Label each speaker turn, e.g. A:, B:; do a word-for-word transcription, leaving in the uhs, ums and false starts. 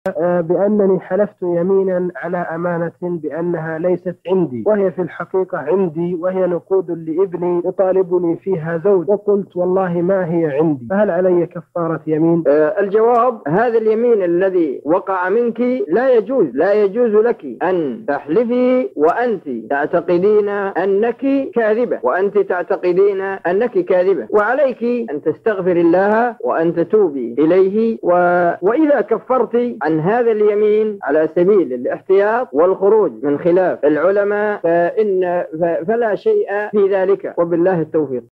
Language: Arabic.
A: بأنني حلفت يمينا على أمانة بأنها ليست عندي وهي في الحقيقة عندي، وهي نقود لابني يطالبني فيها زوج، وقلت والله ما هي عندي، فهل علي كفارة يمين؟
B: آه الجواب: هذا اليمين الذي وقع منك لا يجوز لا يجوز لك أن تحلفي وأنت تعتقدين أنك كاذبة وأنت تعتقدين أنك كاذبة وعليك أن تستغفر الله وأن تتوبي إليه. و... وإذا كفرت عن هذا اليمين على سبيل الاحتياط والخروج من خلاف العلماء فإن فلا شيء في ذلك، وبالله التوفيق.